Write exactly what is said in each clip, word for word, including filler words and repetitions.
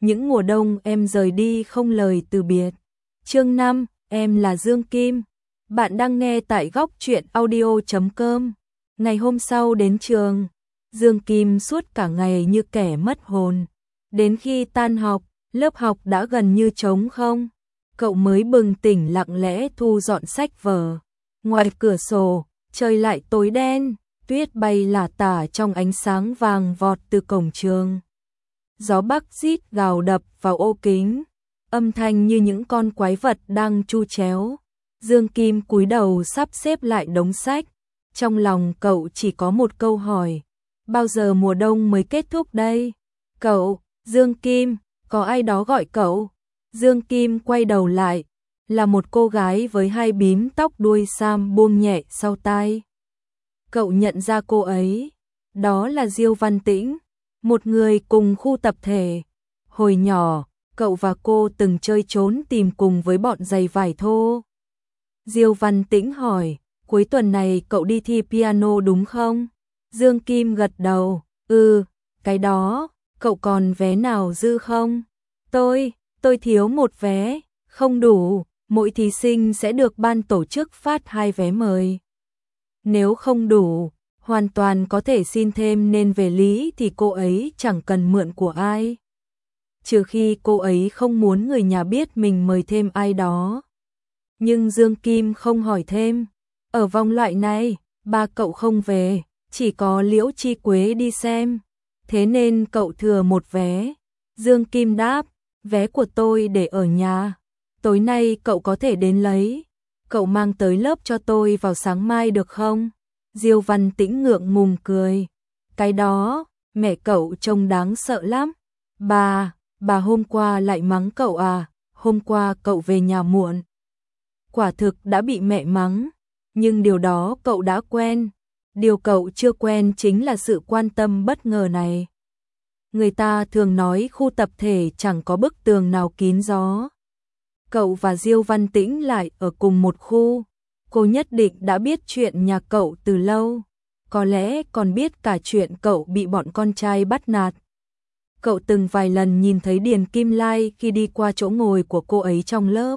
những mùa đông em rời đi không lời từ biệt. Chương năm, em là Dương Kim. Bạn đang nghe tại góc truyện audio chấm com. Ngày hôm sau đến trường, Dương Kim suốt cả ngày như kẻ mất hồn. Đến khi tan học, lớp học đã gần như trống không. Cậu mới bừng tỉnh lặng lẽ thu dọn sách vở. Ngoài cửa sổ, trời lại tối đen, tuyết bay lả tả trong ánh sáng vàng vọt từ cổng trường. Gió bắc rít gào đập vào ô kính, âm thanh như những con quái vật đang chu chéo. Dương Kim cúi đầu sắp xếp lại đống sách. Trong lòng cậu chỉ có một câu hỏi: bao giờ mùa đông mới kết thúc đây? Cậu, Dương Kim, có ai đó gọi cậu. Dương Kim quay đầu lại, là một cô gái với hai bím tóc đuôi sam buông nhẹ sau tai. Cậu nhận ra cô ấy, đó là Diêu Văn Tĩnh, một người cùng khu tập thể. Hồi nhỏ, cậu và cô từng chơi trốn tìm cùng với bọn giày vải thô. Diêu Văn Tĩnh hỏi, cuối tuần này cậu đi thi piano đúng không? Dương Kim gật đầu, ừ, cái đó, cậu còn vé nào dư không? Tôi, tôi thiếu một vé, không đủ, mỗi thí sinh sẽ được ban tổ chức phát hai vé mời. Nếu không đủ, hoàn toàn có thể xin thêm, nên về lý thì cô ấy chẳng cần mượn của ai. Trừ khi cô ấy không muốn người nhà biết mình mời thêm ai đó. Nhưng Dương Kim không hỏi thêm. Ở vòng loại này, ba cậu không về, chỉ có Liễu Chi Quế đi xem. Thế nên cậu thừa một vé. Dương Kim đáp, vé của tôi để ở nhà. Tối nay cậu có thể đến lấy. Cậu mang tới lớp cho tôi vào sáng mai được không? Diêu Văn Tĩnh ngượng ngùng cười. Cái đó, mẹ cậu trông đáng sợ lắm. Bà, bà hôm qua lại mắng cậu à? Hôm qua cậu về nhà muộn. Quả thực đã bị mẹ mắng, nhưng điều đó cậu đã quen. Điều cậu chưa quen chính là sự quan tâm bất ngờ này. Người ta thường nói khu tập thể chẳng có bức tường nào kín gió. Cậu và Diêu Văn Tĩnh lại ở cùng một khu. Cô nhất định đã biết chuyện nhà cậu từ lâu. Có lẽ còn biết cả chuyện cậu bị bọn con trai bắt nạt. Cậu từng vài lần nhìn thấy Điền Kim Lai khi đi qua chỗ ngồi của cô ấy trong lớp.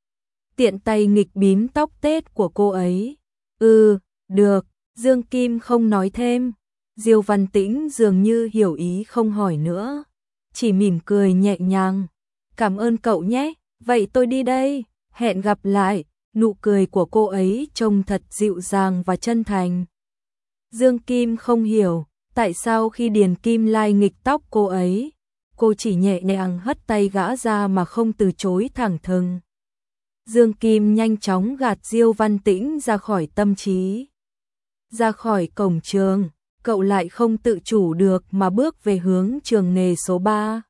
Tiện tay nghịch bím tóc tết của cô ấy. Ừ, được, Dương Kim không nói thêm. Diêu Văn Tĩnh dường như hiểu ý không hỏi nữa. Chỉ mỉm cười nhẹ nhàng. Cảm ơn cậu nhé, vậy tôi đi đây, hẹn gặp lại. Nụ cười của cô ấy trông thật dịu dàng và chân thành. Dương Kim không hiểu, tại sao khi Điền Kim Lai nghịch tóc cô ấy, cô chỉ nhẹ nhàng hất tay gã ra mà không từ chối thẳng thừng. Dương Kim nhanh chóng gạt Diêu Văn Tĩnh ra khỏi tâm trí. Ra khỏi cổng trường, cậu lại không tự chủ được mà bước về hướng trường nghề số ba.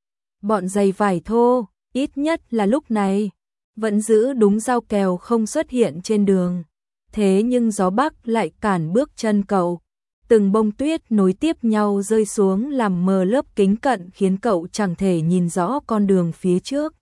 Bọn giày vải thô, ít nhất là lúc này, vẫn giữ đúng giao kèo không xuất hiện trên đường. Thế nhưng gió bắc lại cản bước chân cậu. Từng bông tuyết nối tiếp nhau rơi xuống làm mờ lớp kính cận, khiến cậu chẳng thể nhìn rõ con đường phía trước.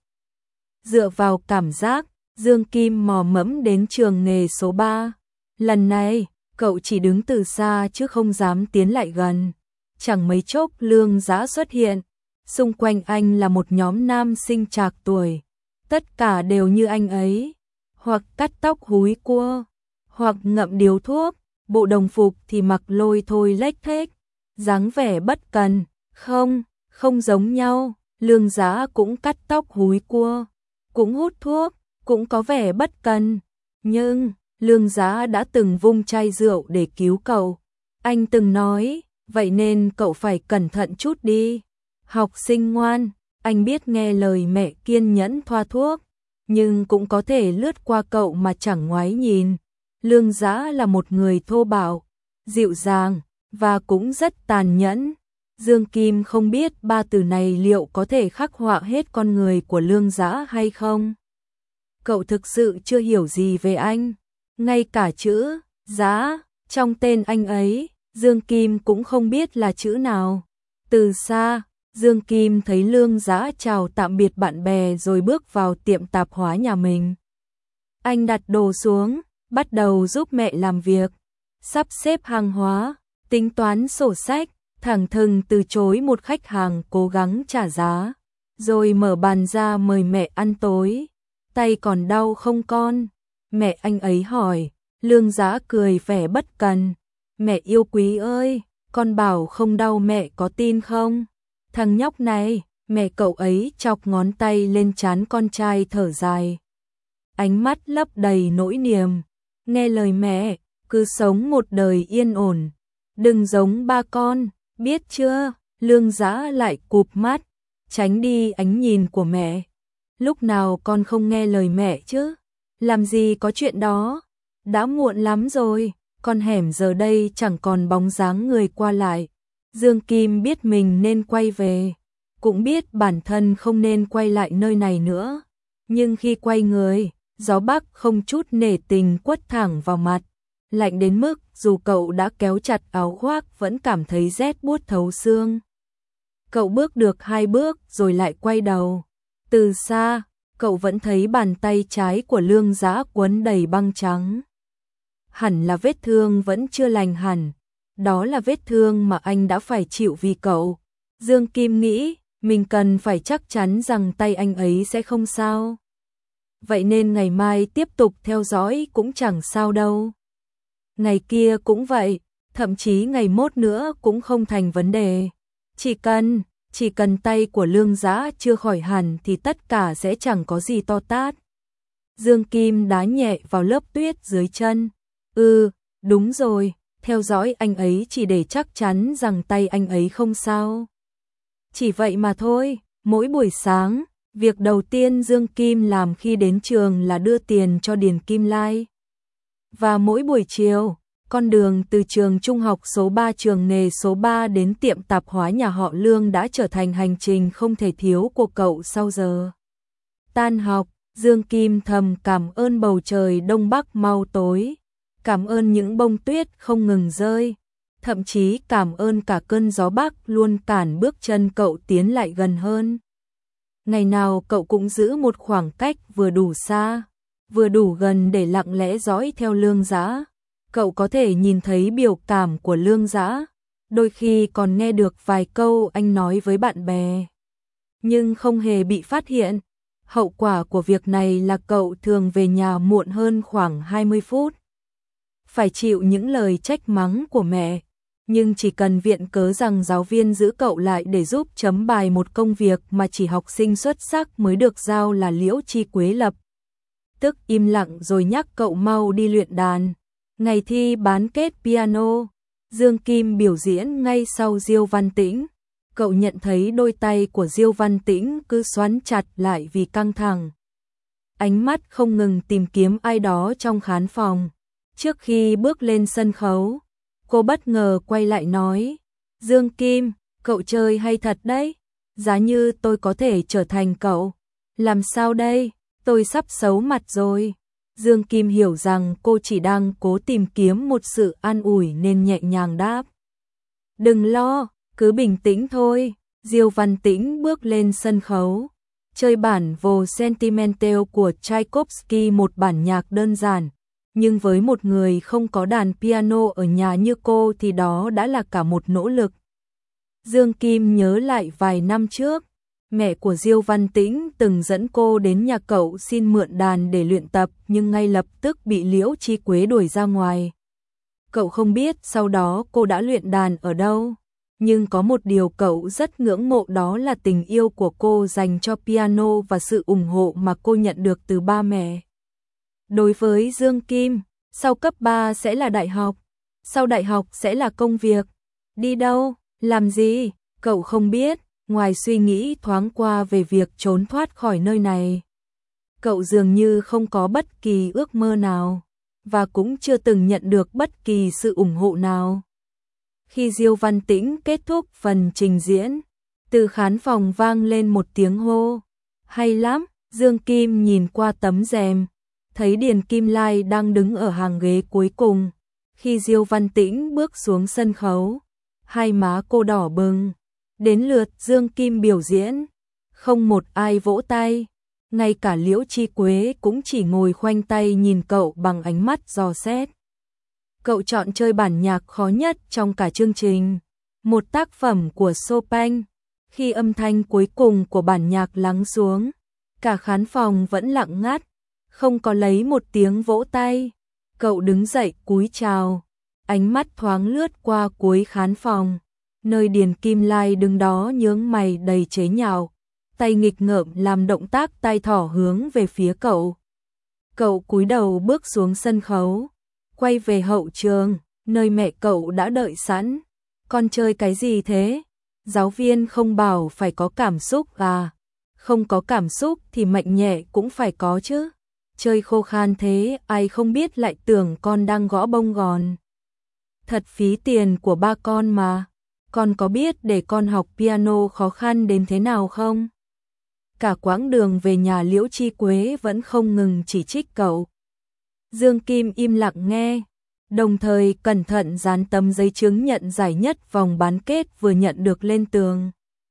Dựa vào cảm giác, Dương Kim mò mẫm đến trường nghề số ba. Lần này, cậu chỉ đứng từ xa chứ không dám tiến lại gần. Chẳng mấy chốc Lương Dã xuất hiện. Xung quanh anh là một nhóm nam sinh trạc tuổi. Tất cả đều như anh ấy. Hoặc cắt tóc húi cua, hoặc ngậm điếu thuốc. Bộ đồng phục thì mặc lôi thôi lếch thếch. Dáng vẻ bất cần. Không, không giống nhau. Lương Dã cũng cắt tóc húi cua, cũng hút thuốc, cũng có vẻ bất cần. Nhưng Lương Dã đã từng vung chai rượu để cứu cậu. Anh từng nói, vậy nên cậu phải cẩn thận chút đi. Học sinh ngoan, anh biết nghe lời mẹ, kiên nhẫn thoa thuốc, nhưng cũng có thể lướt qua cậu mà chẳng ngoái nhìn. Lương Dã là một người thô bạo, dịu dàng, và cũng rất tàn nhẫn. Dương Kim không biết ba từ này liệu có thể khắc họa hết con người của Lương Dã hay không. Cậu thực sự chưa hiểu gì về anh. Ngay cả chữ Dã trong tên anh ấy, Dương Kim cũng không biết là chữ nào. Từ xa, Dương Kim thấy Lương Dã chào tạm biệt bạn bè rồi bước vào tiệm tạp hóa nhà mình. Anh đặt đồ xuống, bắt đầu giúp mẹ làm việc, sắp xếp hàng hóa, tính toán sổ sách, thẳng thừng từ chối một khách hàng cố gắng trả giá. rồi mở bàn ra mời mẹ ăn tối. Tay còn đau không con? Mẹ anh ấy hỏi. Lương Dã cười vẻ bất cần. Mẹ yêu quý ơi, con bảo không đau mẹ có tin không? Thằng nhóc này, mẹ cậu ấy chọc ngón tay lên trán con trai thở dài. Ánh mắt lấp đầy nỗi niềm. Nghe lời mẹ, cứ sống một đời yên ổn. Đừng giống ba con, biết chưa? Lương Dã lại cụp mắt, tránh đi ánh nhìn của mẹ. Lúc nào con không nghe lời mẹ chứ? Làm gì có chuyện đó? Đã muộn lắm rồi, con hẻm giờ đây chẳng còn bóng dáng người qua lại. Dương Kim biết mình nên quay về, cũng biết bản thân không nên quay lại nơi này nữa. Nhưng khi quay người, gió bắc không chút nể tình quất thẳng vào mặt, lạnh đến mức dù cậu đã kéo chặt áo khoác vẫn cảm thấy rét buốt thấu xương. Cậu bước được hai bước rồi lại quay đầu. Từ xa, cậu vẫn thấy bàn tay trái của Lương Dã quấn đầy băng trắng. Hẳn là vết thương vẫn chưa lành hẳn. Đó là vết thương mà anh đã phải chịu vì cậu. Dương Kim nghĩ mình cần phải chắc chắn rằng tay anh ấy sẽ không sao. Vậy nên ngày mai tiếp tục theo dõi cũng chẳng sao đâu. Ngày kia cũng vậy, thậm chí ngày mốt nữa cũng không thành vấn đề. Chỉ cần, chỉ cần tay của Lương Dã chưa khỏi hẳn thì tất cả sẽ chẳng có gì to tát. Dương Kim đá nhẹ vào lớp tuyết dưới chân. Ừ, đúng rồi, theo dõi anh ấy chỉ để chắc chắn rằng tay anh ấy không sao. Chỉ vậy mà thôi, mỗi buổi sáng, việc đầu tiên Dương Kim làm khi đến trường là đưa tiền cho Điền Kim Lai. Và mỗi buổi chiều, con đường từ trường trung học số ba trường nghề số ba đến tiệm tạp hóa nhà họ Lương đã trở thành hành trình không thể thiếu của cậu sau giờ tan học. Dương Kim thầm cảm ơn bầu trời đông bắc mau tối, cảm ơn những bông tuyết không ngừng rơi, thậm chí cảm ơn cả cơn gió bắc luôn cản bước chân cậu tiến lại gần hơn. Ngày nào cậu cũng giữ một khoảng cách vừa đủ xa, vừa đủ gần để lặng lẽ dõi theo Lương Dã. Cậu có thể nhìn thấy biểu cảm của Lương Dã, đôi khi còn nghe được vài câu anh nói với bạn bè, nhưng không hề bị phát hiện. Hậu quả của việc này là cậu thường về nhà muộn hơn khoảng hai mươi phút. Phải chịu những lời trách mắng của mẹ, nhưng chỉ cần viện cớ rằng giáo viên giữ cậu lại để giúp chấm bài một công việc mà chỉ học sinh xuất sắc mới được giao là Liễu Chi Quế lập tức im lặng rồi nhắc cậu mau đi luyện đàn. Ngày thi bán kết piano, Dương Kim biểu diễn ngay sau Diêu Văn Tĩnh. Cậu nhận thấy đôi tay của Diêu Văn Tĩnh cứ xoắn chặt lại vì căng thẳng. Ánh mắt không ngừng tìm kiếm ai đó trong khán phòng. Trước khi bước lên sân khấu, cô bất ngờ quay lại nói, Dương Kim, cậu chơi hay thật đấy, giá như tôi có thể trở thành cậu. Làm sao đây, tôi sắp xấu mặt rồi. Dương Kim hiểu rằng cô chỉ đang cố tìm kiếm một sự an ủi nên nhẹ nhàng đáp. Đừng lo, cứ bình tĩnh thôi. Diêu Văn Tĩnh bước lên sân khấu, chơi bản Vô Sentimental của Tchaikovsky, một bản nhạc đơn giản. Nhưng với một người không có đàn piano ở nhà như cô thì đó đã là cả một nỗ lực. Dương Kim nhớ lại vài năm trước, mẹ của Diêu Văn Tĩnh từng dẫn cô đến nhà cậu xin mượn đàn để luyện tập nhưng ngay lập tức bị Liễu Chi Quế đuổi ra ngoài. Cậu không biết sau đó cô đã luyện đàn ở đâu, nhưng có một điều cậu rất ngưỡng mộ, đó là tình yêu của cô dành cho piano và sự ủng hộ mà cô nhận được từ ba mẹ. Đối với Dương Kim, sau cấp ba sẽ là đại học, sau đại học sẽ là công việc. Đi đâu, làm gì, cậu không biết, ngoài suy nghĩ thoáng qua về việc trốn thoát khỏi nơi này. Cậu dường như không có bất kỳ ước mơ nào, và cũng chưa từng nhận được bất kỳ sự ủng hộ nào. Khi Diêu Văn Tĩnh kết thúc phần trình diễn, từ khán phòng vang lên một tiếng hô. Hay lắm, Dương Kim nhìn qua tấm rèm, thấy Điền Kim Lai đang đứng ở hàng ghế cuối cùng. Khi Diêu Văn Tĩnh bước xuống sân khấu, hai má cô đỏ bừng. Đến lượt Dương Kim biểu diễn, không một ai vỗ tay, ngay cả Liễu Chi Quế cũng chỉ ngồi khoanh tay nhìn cậu bằng ánh mắt dò xét. Cậu chọn chơi bản nhạc khó nhất trong cả chương trình, một tác phẩm của Chopin. Khi âm thanh cuối cùng của bản nhạc lắng xuống, cả khán phòng vẫn lặng ngắt, không có lấy một tiếng vỗ tay. Cậu đứng dậy cúi chào, ánh mắt thoáng lướt qua cuối khán phòng, nơi Điền Kim Lai đứng đó nhướng mày đầy chế nhạo, tay nghịch ngợm làm động tác tay thỏ hướng về phía cậu. Cậu cúi đầu bước xuống sân khấu, quay về hậu trường, nơi mẹ cậu đã đợi sẵn. Con chơi cái gì thế? Giáo viên không bảo phải có cảm xúc à? Không có cảm xúc thì mạnh nhẹ cũng phải có chứ. Chơi khô khan thế, ai không biết lại tưởng con đang gõ bông gòn. Thật phí tiền của ba con mà. Con có biết để con học piano khó khăn đến thế nào không? Cả quãng đường về nhà Liễu Chi Quế vẫn không ngừng chỉ trích cậu. Dương Kim im lặng nghe, đồng thời cẩn thận dán tấm giấy chứng nhận giải nhất vòng bán kết vừa nhận được lên tường.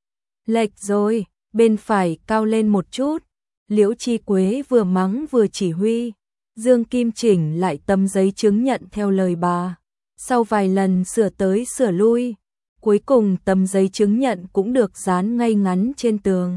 Lệch rồi, bên phải cao lên một chút. Liễu Chi Quế vừa mắng vừa chỉ huy. Dương Kim chỉnh lại tấm giấy chứng nhận theo lời bà. Sau vài lần sửa tới sửa lui, cuối cùng tấm giấy chứng nhận cũng được dán ngay ngắn trên tường.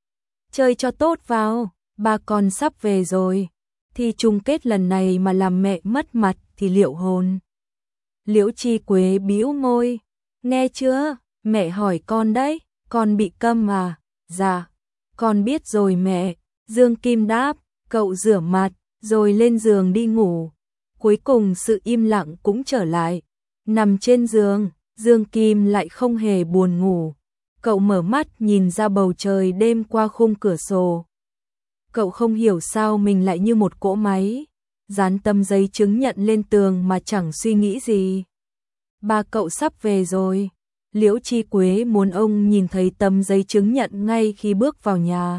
Chơi cho tốt vào, ba con sắp về rồi. Thi chung kết lần này mà làm mẹ mất mặt thì liệu hồn. Liễu Chi Quế bĩu môi. Nghe chưa, mẹ hỏi con đấy, con bị câm à? Dạ, con biết rồi mẹ. Dương Kim đáp, cậu rửa mặt, rồi lên giường đi ngủ. Cuối cùng sự im lặng cũng trở lại. Nằm trên giường, Dương Kim lại không hề buồn ngủ. Cậu mở mắt nhìn ra bầu trời đêm qua khung cửa sổ. Cậu không hiểu sao mình lại như một cỗ máy, dán tấm giấy chứng nhận lên tường mà chẳng suy nghĩ gì. Ba cậu sắp về rồi. Liễu Chi Quế muốn ông nhìn thấy tấm giấy chứng nhận ngay khi bước vào nhà,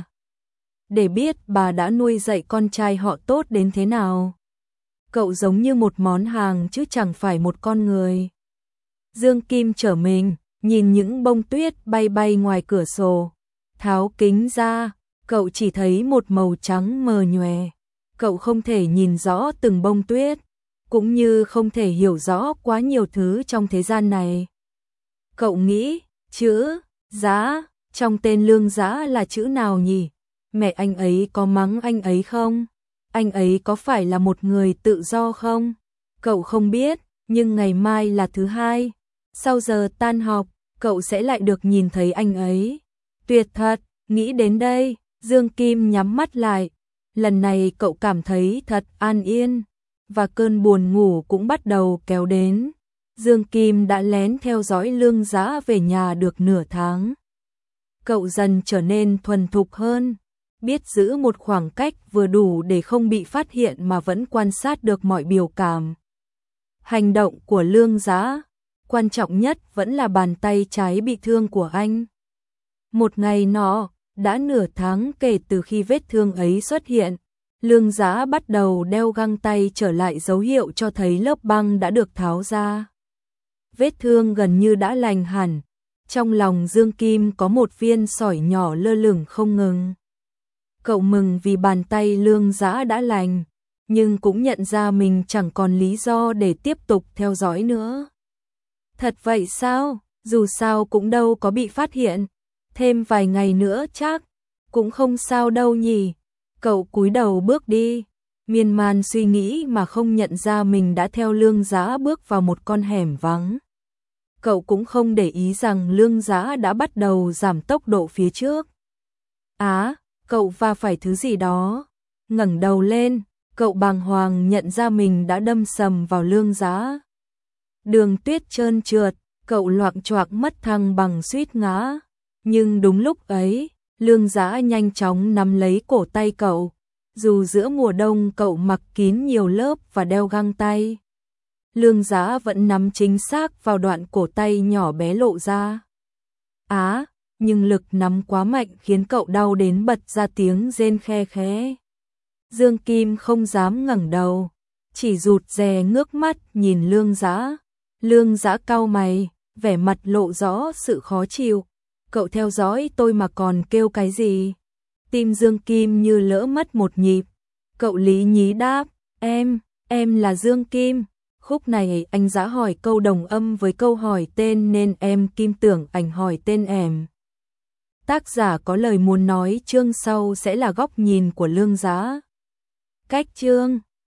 để biết bà đã nuôi dạy con trai họ tốt đến thế nào. Cậu giống như một món hàng chứ chẳng phải một con người. Dương Kim trở mình, nhìn những bông tuyết bay bay ngoài cửa sổ. Tháo kính ra, cậu chỉ thấy một màu trắng mờ nhòe. Cậu không thể nhìn rõ từng bông tuyết, cũng như không thể hiểu rõ quá nhiều thứ trong thế gian này. Cậu nghĩ, chữ Giá trong tên Lương Giá là chữ nào nhỉ? Mẹ anh ấy có mắng anh ấy không? Anh ấy có phải là một người tự do không? Cậu không biết, nhưng ngày mai là thứ hai. Sau giờ tan học, cậu sẽ lại được nhìn thấy anh ấy. Tuyệt thật, nghĩ đến đây, Dương Kim nhắm mắt lại. Lần này cậu cảm thấy thật an yên, và cơn buồn ngủ cũng bắt đầu kéo đến. Dương Kim đã lén theo dõi Lương Giá về nhà được nửa tháng. Cậu dần trở nên thuần thục hơn, biết giữ một khoảng cách vừa đủ để không bị phát hiện mà vẫn quan sát được mọi biểu cảm. Hành động của Lương Giá, quan trọng nhất vẫn là bàn tay trái bị thương của anh. Một ngày nọ, đã nửa tháng kể từ khi vết thương ấy xuất hiện, Lương Giá bắt đầu đeo găng tay trở lại, dấu hiệu cho thấy lớp băng đã được tháo ra. Vết thương gần như đã lành hẳn, trong lòng Dương Kim có một viên sỏi nhỏ lơ lửng không ngừng. Cậu mừng vì bàn tay Lương Giá đã lành, nhưng cũng nhận ra mình chẳng còn lý do để tiếp tục theo dõi nữa. Thật vậy sao? Dù sao cũng đâu có bị phát hiện. Thêm vài ngày nữa chắc cũng không sao đâu nhỉ. Cậu cúi đầu bước đi, miên man suy nghĩ mà không nhận ra mình đã theo Lương Giá bước vào một con hẻm vắng. Cậu cũng không để ý rằng Lương Giá đã bắt đầu giảm tốc độ phía trước. Á, cậu va phải thứ gì đó. Ngẩng đầu lên, cậu bàng hoàng nhận ra mình đã đâm sầm vào Lương Giá. Đường tuyết trơn trượt, cậu loạng choạng mất thăng bằng suýt ngã. Nhưng đúng lúc ấy, Lương Giá nhanh chóng nắm lấy cổ tay cậu. Dù giữa mùa đông cậu mặc kín nhiều lớp và đeo găng tay, Lương Giá vẫn nắm chính xác vào đoạn cổ tay nhỏ bé lộ ra. Á, nhưng lực nắm quá mạnh khiến cậu đau đến bật ra tiếng rên khe khẽ. Dương Kim không dám ngẩng đầu, chỉ rụt rè ngước mắt nhìn Lương Giá. Lương Giá cau mày, vẻ mặt lộ rõ sự khó chịu. Cậu theo dõi tôi mà còn kêu cái gì? Tim Dương Kim như lỡ mất một nhịp. Cậu lý nhí đáp, em, em là Dương Kim. Khúc này anh Giá hỏi câu đồng âm với câu hỏi tên nên em Kim tưởng anh hỏi tên em. Tác giả có lời muốn nói chương sau sẽ là góc nhìn của Lương Giá. Cách chương